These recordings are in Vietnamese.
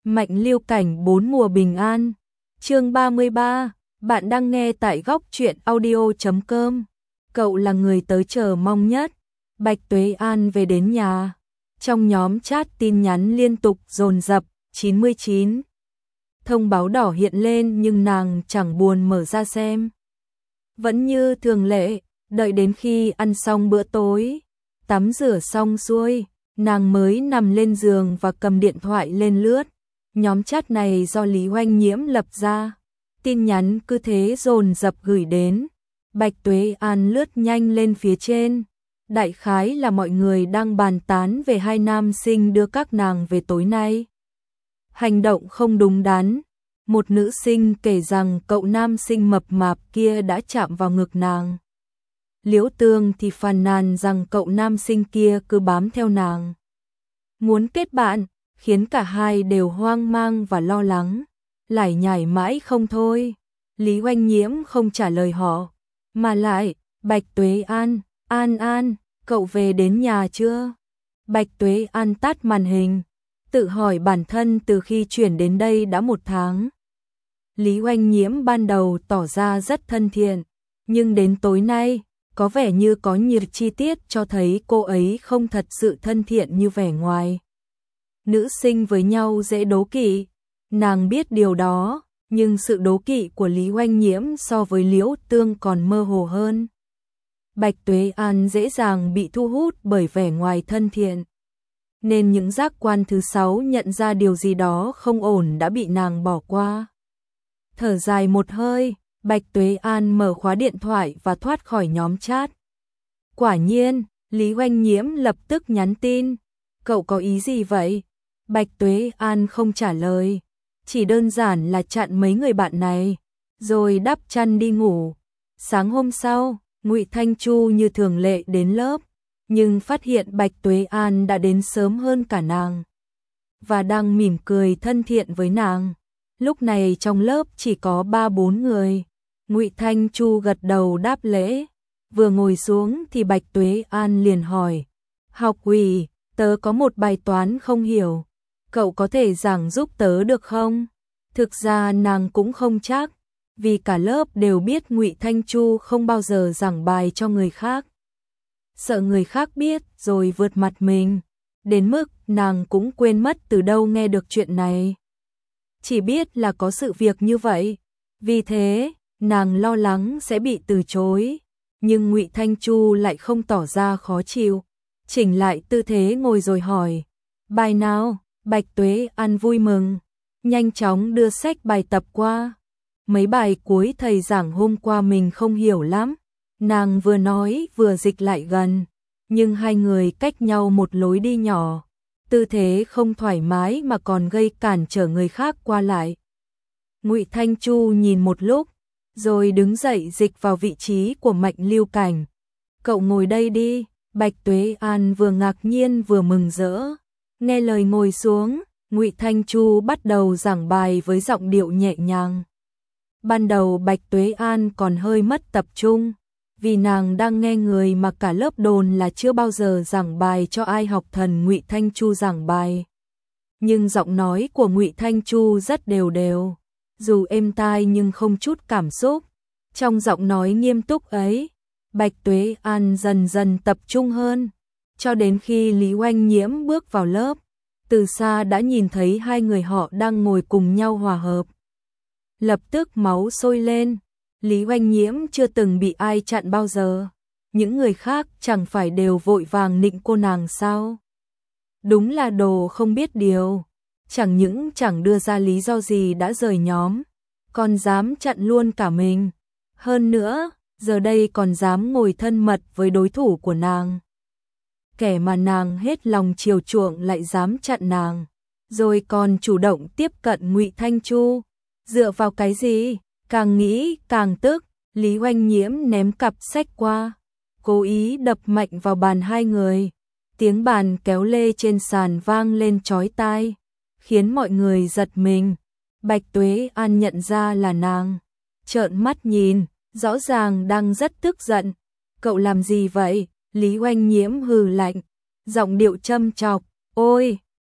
Mạnh Lưu Cảnh 4 mùa bình an. Chương 33, bạn đang nghe tại góc truyện audio.com. Cậu là người tới chờ mong nhất. Bạch Tuế An về đến nhà. Trong nhóm chat tin nhắn liên tục dồn dập, 99. Thông báo đỏ hiện lên nhưng nàng chẳng buồn mở ra xem. Vẫn như thường lệ, đợi đến khi ăn xong bữa tối, tắm rửa xong xuôi, nàng mới nằm lên giường và cầm điện thoại lên lướt. Nhóm chat này do Lý Oanh Nhiễm lập ra, tin nhắn cứ thế dồn dập gửi đến. Bạch Tuế An lướt nhanh lên phía trên. Đại khái là mọi người đang bàn tán về hai nam sinh đưa các nàng về tối nay. Hành động không đúng đắn. Một nữ sinh kể rằng cậu nam sinh mập mạp kia đã chạm vào ngực nàng. Liễu Tương thì phàn nàn rằng cậu nam sinh kia cứ bám theo nàng, muốn kết bạn, khiến cả hai đều hoang mang và lo lắng, lải nhải mãi không thôi. Lý Oanh Nhiễm không trả lời họ, mà lại, Bạch Tuế An, An, cậu về đến nhà chưa? Bạch Tuế An tắt màn hình, tự hỏi bản thân từ khi chuyển đến đây đã 1 tháng. Lý Oanh Nhiễm ban đầu tỏ ra rất thân thiện, nhưng đến tối nay, có vẻ như có nhiều chi tiết cho thấy cô ấy không thật sự thân thiện như vẻ ngoài. Nữ sinh với nhau dễ đố kỵ, nàng biết điều đó, nhưng sự đố kỵ của Lý Oanh Nhiễm so với Liễu Tương còn mơ hồ hơn. Bạch Tuế An dễ dàng bị thu hút bởi vẻ ngoài thân thiện, nên những giác quan thứ 6 nhận ra điều gì đó không ổn đã bị nàng bỏ qua. Thở dài một hơi, Bạch Tuế An mở khóa điện thoại và thoát khỏi nhóm chat. Quả nhiên, Lý Oanh Nhiễm lập tức nhắn tin. Cậu có ý gì vậy? Bạch Tuế An không trả lời, chỉ đơn giản là chặn mấy người bạn này, rồi đắp chăn đi ngủ. Sáng hôm sau, Ngụy Thanh Chu như thường lệ đến lớp, nhưng phát hiện Bạch Tuế An đã đến sớm hơn cả nàng, và đang mỉm cười thân thiện với nàng. Lúc này trong lớp chỉ có 3-4 người. Ngụy Thanh Chu gật đầu đáp lễ, vừa ngồi xuống thì Bạch Tuế An liền hỏi: "Học ủy, tớ có một bài toán không hiểu, cậu có thể giảng giúp tớ được không?" Thực ra nàng cũng không chắc, vì cả lớp đều biết Ngụy Thanh Chu không bao giờ giảng bài cho người khác, sợ người khác biết rồi vượt mặt mình, đến mức nàng cũng quên mất từ đâu nghe được chuyện này. Chỉ biết là có sự việc như vậy, vì thế nàng lo lắng sẽ bị từ chối, nhưng Ngụy Thanh Chu lại không tỏ ra khó chịu, chỉnh lại tư thế ngồi rồi hỏi: "Bài nào?" Bạch Tuế An vui mừng, nhanh chóng đưa sách bài tập qua. Mấy bài cuối thầy giảng hôm qua mình không hiểu lắm. Nàng vừa nói vừa dịch lại gần, nhưng hai người cách nhau một lối đi nhỏ, tư thế không thoải mái mà còn gây cản trở người khác qua lại. Ngụy Thanh Chu nhìn một lúc, rồi đứng dậy dịch vào vị trí của Mạnh Lưu Cảnh. "Cậu ngồi đây đi." Bạch Tuế An vừa ngạc nhiên vừa mừng rỡ. Nghe lời ngồi xuống, Ngụy Thanh Chu bắt đầu giảng bài với giọng điệu nhẹ nhàng. Ban đầu Bạch Tuế An còn hơi mất tập trung, vì nàng đang nghe người mà cả lớp đồn là chưa bao giờ giảng bài cho ai học thần Ngụy Thanh Chu giảng bài. Nhưng giọng nói của Ngụy Thanh Chu rất đều đều, dù êm tai nhưng không chút cảm xúc. Trong giọng nói nghiêm túc ấy, Bạch Tuế An dần dần tập trung hơn, cho đến khi Lý Oanh Nhiễm bước vào lớp, từ xa đã nhìn thấy hai người họ đang ngồi cùng nhau hòa hợp. Lập tức máu sôi lên. Lý Oanh Nhiễm chưa từng bị ai chặn bao giờ, những người khác chẳng phải đều vội vàng nịnh cô nàng sao? Đúng là đồ không biết điều, chẳng những chẳng đưa ra lý do gì đã rời nhóm, còn dám chặn luôn cả mình. Hơn nữa, giờ đây còn dám ngồi thân mật với đối thủ của nàng. Kẻ mà nàng hết lòng chiều chuộng lại dám chặn nàng, rồi còn chủ động tiếp cận Ngụy Thanh Chu. Dựa vào cái gì? Càng nghĩ càng tức, Lý Oanh Nhiễm ném cặp sách qua, cố ý đập mạnh vào bàn hai người. Tiếng bàn kéo lê trên sàn vang lên chói tai, khiến mọi người giật mình. Bạch Tuế An nhận ra là nàng, trợn mắt nhìn, rõ ràng đang rất tức giận. "Cậu làm gì vậy?" Lý Oanh Nhiễm hừ lạnh, giọng điệu châm chọc. "Ôi,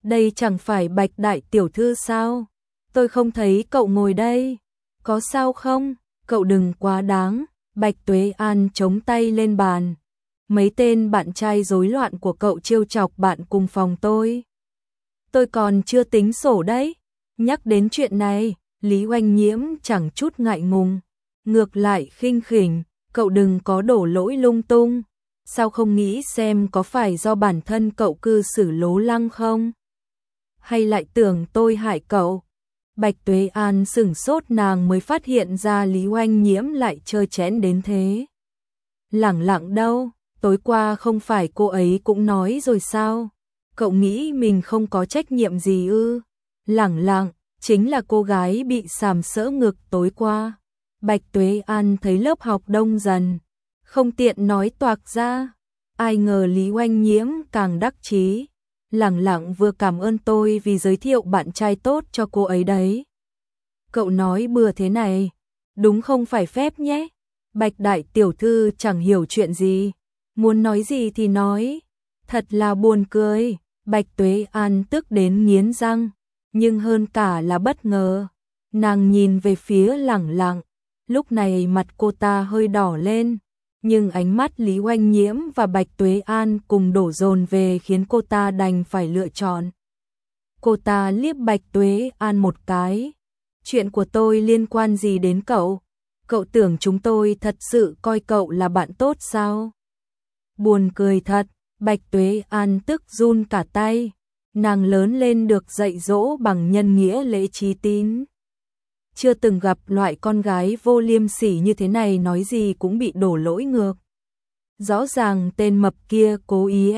Đây chẳng phải Bạch đại tiểu thư sao? Tôi không thấy cậu ngồi đây. Có sao không? Cậu đừng quá đáng. Bạch Tuế An chống tay lên bàn. Mấy tên bạn trai rối loạn của cậu trêu chọc bạn cùng phòng tôi. Tôi còn chưa tính sổ đấy. Nhắc đến chuyện này, Lý Oanh Nhiễm chẳng chút ngại ngùng. Ngược lại khinh khỉnh, cậu đừng có đổ lỗi lung tung. Sao không nghĩ xem có phải do bản thân cậu cư xử lố lăng không? Hay lại tưởng tôi hại cậu? Bạch Tuế An sửng sốt, nàng mới phát hiện ra Lý Oanh Nhiễm lại trơ trẽn đến thế. Lẳng lặng đâu, tối qua không phải cô ấy cũng nói rồi sao? Cậu nghĩ mình không có trách nhiệm gì ư? Lẳng lặng, chính là cô gái bị sàm sỡ ngực tối qua. Bạch Tuế An thấy lớp học đông dần, không tiện nói toạc ra. Ai ngờ Lý Oanh Nhiễm càng đắc chí. Lẳng lặng vừa cảm ơn tôi vì giới thiệu bạn trai tốt cho cô ấy đấy. Cậu nói bừa thế này, đúng không phải phép nhé. Bạch đại tiểu thư chẳng hiểu chuyện gì, muốn nói gì thì nói. Thật là buồn cười. Bạch Tuế An tức đến nghiến răng, nhưng hơn cả là bất ngờ. Nàng nhìn về phía lẳng lặng, lúc này mặt cô ta hơi đỏ lên. Nhưng ánh mắt Lý Oanh Nhiễm và Bạch Tuế An cùng đổ dồn về khiến cô ta đành phải lựa chọn. Cô ta liếc Bạch Tuế An một cái. Chuyện của tôi liên quan gì đến cậu? Cậu tưởng chúng tôi thật sự coi cậu là bạn tốt sao? Buồn cười thật, Bạch Tuế An tức run cả tay. Nàng lớn lên được dạy dỗ bằng nhân nghĩa lễ trí tín. Chưa từng gặp loại con gái vô liêm sỉ như thế này, nói gì cũng bị đổ lỗi ngược. Rõ ràng tên mập kia cố ý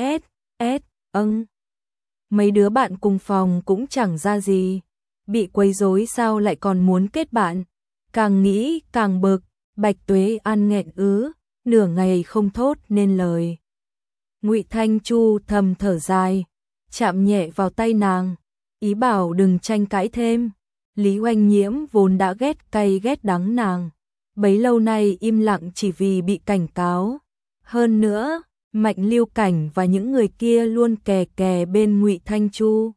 mấy đứa bạn cùng phòng cũng chẳng ra gì. Bị quấy rối sao lại còn muốn kết bạn. Càng nghĩ càng bực, Bạch Tuế An nghẹn nửa ngày không thốt nên lời. Ngụy Thanh Chu thầm thở dài, chạm nhẹ vào tay nàng, ý bảo đừng tranh cãi thêm. Lý Oanh Nhiễm vốn đã ghét cay ghét đắng nàng, bấy lâu nay im lặng chỉ vì bị cảnh cáo. Hơn nữa, Mạnh Lưu Cảnh và những người kia luôn kè kè bên Ngụy Thanh Chu.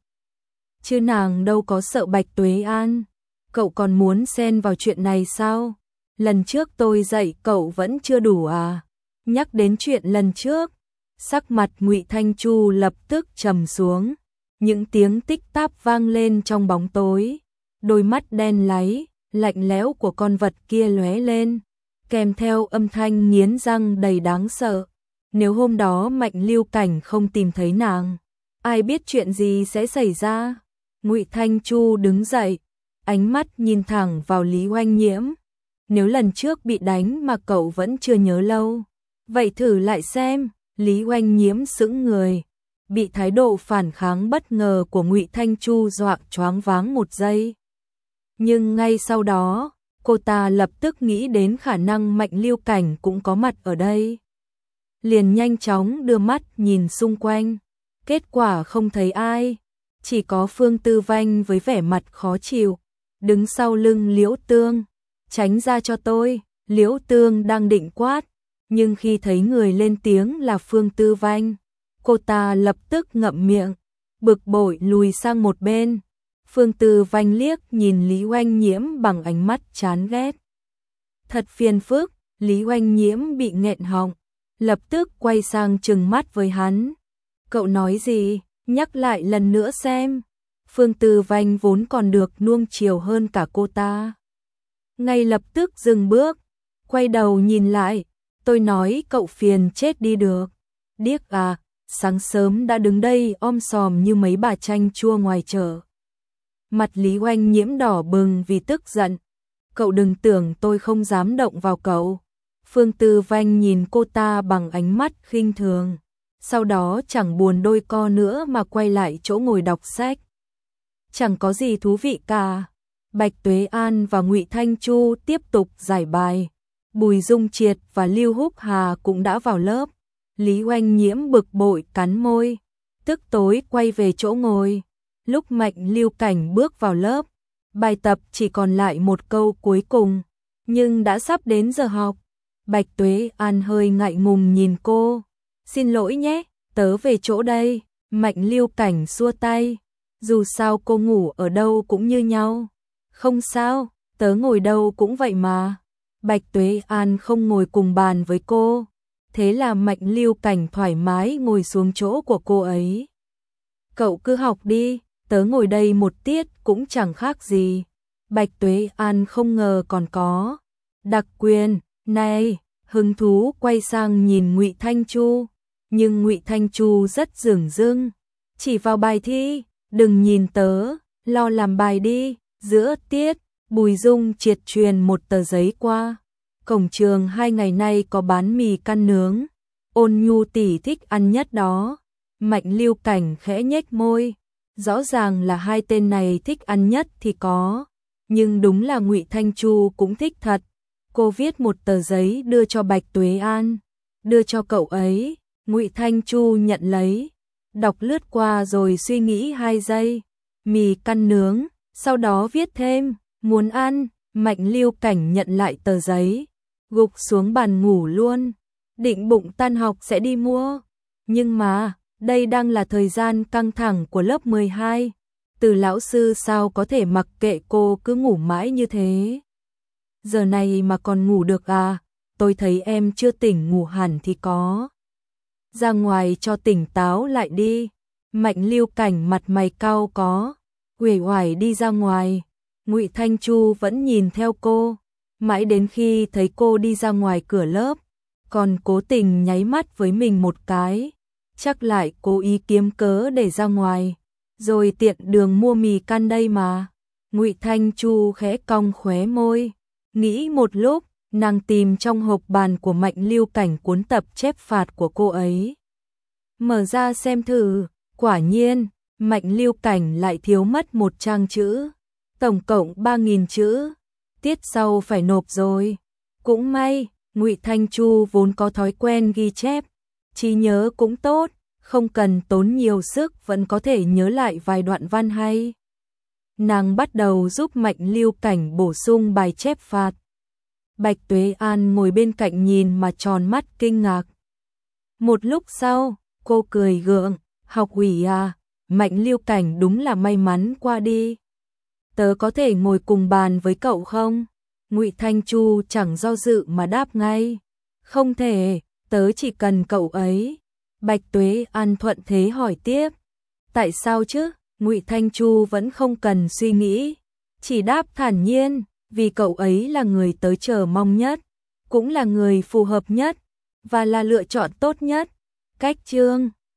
Chứ nàng đâu có sợ Bạch Tuế An. Cậu còn muốn xen vào chuyện này sao? Lần trước tôi dạy cậu vẫn chưa đủ à? Nhắc đến chuyện lần trước, sắc mặt Ngụy Thanh Chu lập tức trầm xuống. Những tiếng tích táp vang lên trong bóng tối. Đôi mắt đen láy, lạnh lẽo của con vật kia lóe lên, kèm theo âm thanh nghiến răng đầy đáng sợ. Nếu hôm đó Mạnh Lưu Cảnh không tìm thấy nàng, ai biết chuyện gì sẽ xảy ra. Ngụy Thanh Chu đứng dậy, ánh mắt nhìn thẳng vào Lý Oanh Nhiễm. Nếu lần trước bị đánh mà cậu vẫn chưa nhớ lâu, vậy thử lại xem. Lý Oanh Nhiễm sững người, bị thái độ phản kháng bất ngờ của Ngụy Thanh Chu dọa choáng váng một giây. Nhưng ngay sau đó, cô ta lập tức nghĩ đến khả năng Mạnh Lưu Cảnh cũng có mặt ở đây. Liền nhanh chóng đưa mắt nhìn xung quanh, kết quả không thấy ai, chỉ có Phương Tư Vanh với vẻ mặt khó chịu, đứng sau lưng Liễu Tương. Tránh ra cho tôi. Liễu Tương đang định quát, nhưng khi thấy người lên tiếng là Phương Tư Vanh, cô ta lập tức ngậm miệng, bực bội lùi sang một bên. Phương Tư Vanh liếc nhìn Lý Oanh Nhiễm bằng ánh mắt chán ghét. Thật phiền phức. Lý Oanh Nhiễm bị nghẹn họng, lập tức quay sang trừng mắt với hắn. Cậu nói gì? Nhắc lại lần nữa xem. Phương Tư Vanh vốn còn được nuông chiều hơn cả cô ta, ngay lập tức dừng bước, quay đầu nhìn lại. Tôi nói cậu phiền chết đi được. Điếc à, sáng sớm đã đứng đây om sòm như mấy bà chanh chua ngoài chợ. Mặt Lý Oanh Nhiễm đỏ bừng vì tức giận. Cậu đừng tưởng tôi không dám động vào cậu. Phương Tư Vanh nhìn cô ta bằng ánh mắt khinh thường, sau đó chẳng buồn đôi co nữa mà quay lại chỗ ngồi đọc sách. Chẳng có gì thú vị cả. Bạch Tuế An và Ngụy Thanh Chu tiếp tục giải bài. Bùi Dung Triệt và Lưu Húc Hà cũng đã vào lớp. Lý Oanh Nhiễm bực bội cắn môi, tức tối quay về chỗ ngồi. Lúc Mạnh Lưu Cảnh bước vào lớp, bài tập chỉ còn lại một câu cuối cùng, nhưng đã sắp đến giờ học. Bạch Tuế An hơi ngại ngùng nhìn cô. Xin lỗi nhé, tớ về chỗ đây. Mạnh Lưu Cảnh xua tay. Dù sao cô ngủ ở đâu cũng như nhau. Không sao, tớ ngồi đâu cũng vậy mà. Bạch Tuế An không ngồi cùng bàn với cô. Thế là Mạnh Lưu Cảnh thoải mái ngồi xuống chỗ của cô ấy. Cậu cứ học đi, tớ ngồi đây một tiết cũng chẳng khác gì. Bạch Tuế An không ngờ còn có đặc quyền này, hứng thú quay sang nhìn Ngụy Thanh Chu, nhưng Ngụy Thanh Chu rất dửng dưng, chỉ vào bài thi, đừng nhìn tớ, lo làm bài đi. Giữa tiết, Bùi Dung triệt truyền một tờ giấy qua. Cổng trường 2 ngày nay có bán mì căn nướng, Ôn Nhu tỷ thích ăn nhất đó. Mạnh Lưu Cảnh khẽ nhếch môi, rõ ràng là hai tên này thích ăn nhất thì có, nhưng đúng là Ngụy Thanh Chu cũng thích thật. Cô viết một tờ giấy đưa cho Bạch Tuế An, đưa cho cậu ấy. Ngụy Thanh Chu nhận lấy, đọc lướt qua rồi suy nghĩ 2 giây, mì căn nướng, sau đó viết thêm, muốn ăn. Mạnh Lưu Cảnh nhận lại tờ giấy, gục xuống bàn ngủ luôn, định bụng tan học sẽ đi mua. Nhưng mà, đây đang là thời gian căng thẳng của lớp 12, Từ lão sư sao có thể mặc kệ cô cứ ngủ mãi như thế. Giờ này mà còn ngủ được à, tôi thấy em chưa tỉnh ngủ hẳn thì có. Ra ngoài cho tỉnh táo lại đi. Mạnh Lưu Cảnh mặt mày cau có, uể oải đi ra ngoài. Ngụy Thanh Chu vẫn nhìn theo cô, mãi đến khi thấy cô đi ra ngoài cửa lớp, còn cố tình nháy mắt với mình một cái, chắc lại cố ý kiếm cớ để ra ngoài, rồi tiện đường mua mì căn đây mà. Ngụy Thanh Chu khẽ cong khóe môi, nghĩ một lúc, nàng tìm trong hộp bàn của Mạnh Lưu Cảnh cuốn tập chép phạt của cô ấy. Mở ra xem thử, quả nhiên, Mạnh Lưu Cảnh lại thiếu mất một trang chữ, tổng cộng 3.000 chữ, tiết sau phải nộp rồi. Cũng may, Ngụy Thanh Chu vốn có thói quen ghi chép, trí nhớ cũng tốt, không cần tốn nhiều sức vẫn có thể nhớ lại vài đoạn văn hay. Nàng bắt đầu giúp Mạnh Lưu Cảnh bổ sung bài chép phạt. Bạch Tuế An ngồi bên cạnh nhìn mà tròn mắt kinh ngạc. Một lúc sau, cô cười gượng, học ủy à, Mạnh Lưu Cảnh đúng là may mắn qua đi. Tớ có thể ngồi cùng bàn với cậu không? Ngụy Thanh Chu chẳng do dự mà đáp ngay. Không thể, tớ chỉ cần cậu ấy. Bạch Tuế An thuận thế hỏi tiếp. Tại sao chứ? Ngụy Thanh Chu vẫn không cần suy nghĩ, chỉ đáp thản nhiên, vì cậu ấy là người tớ chờ mong nhất, cũng là người phù hợp nhất, và là lựa chọn tốt nhất. Cách chương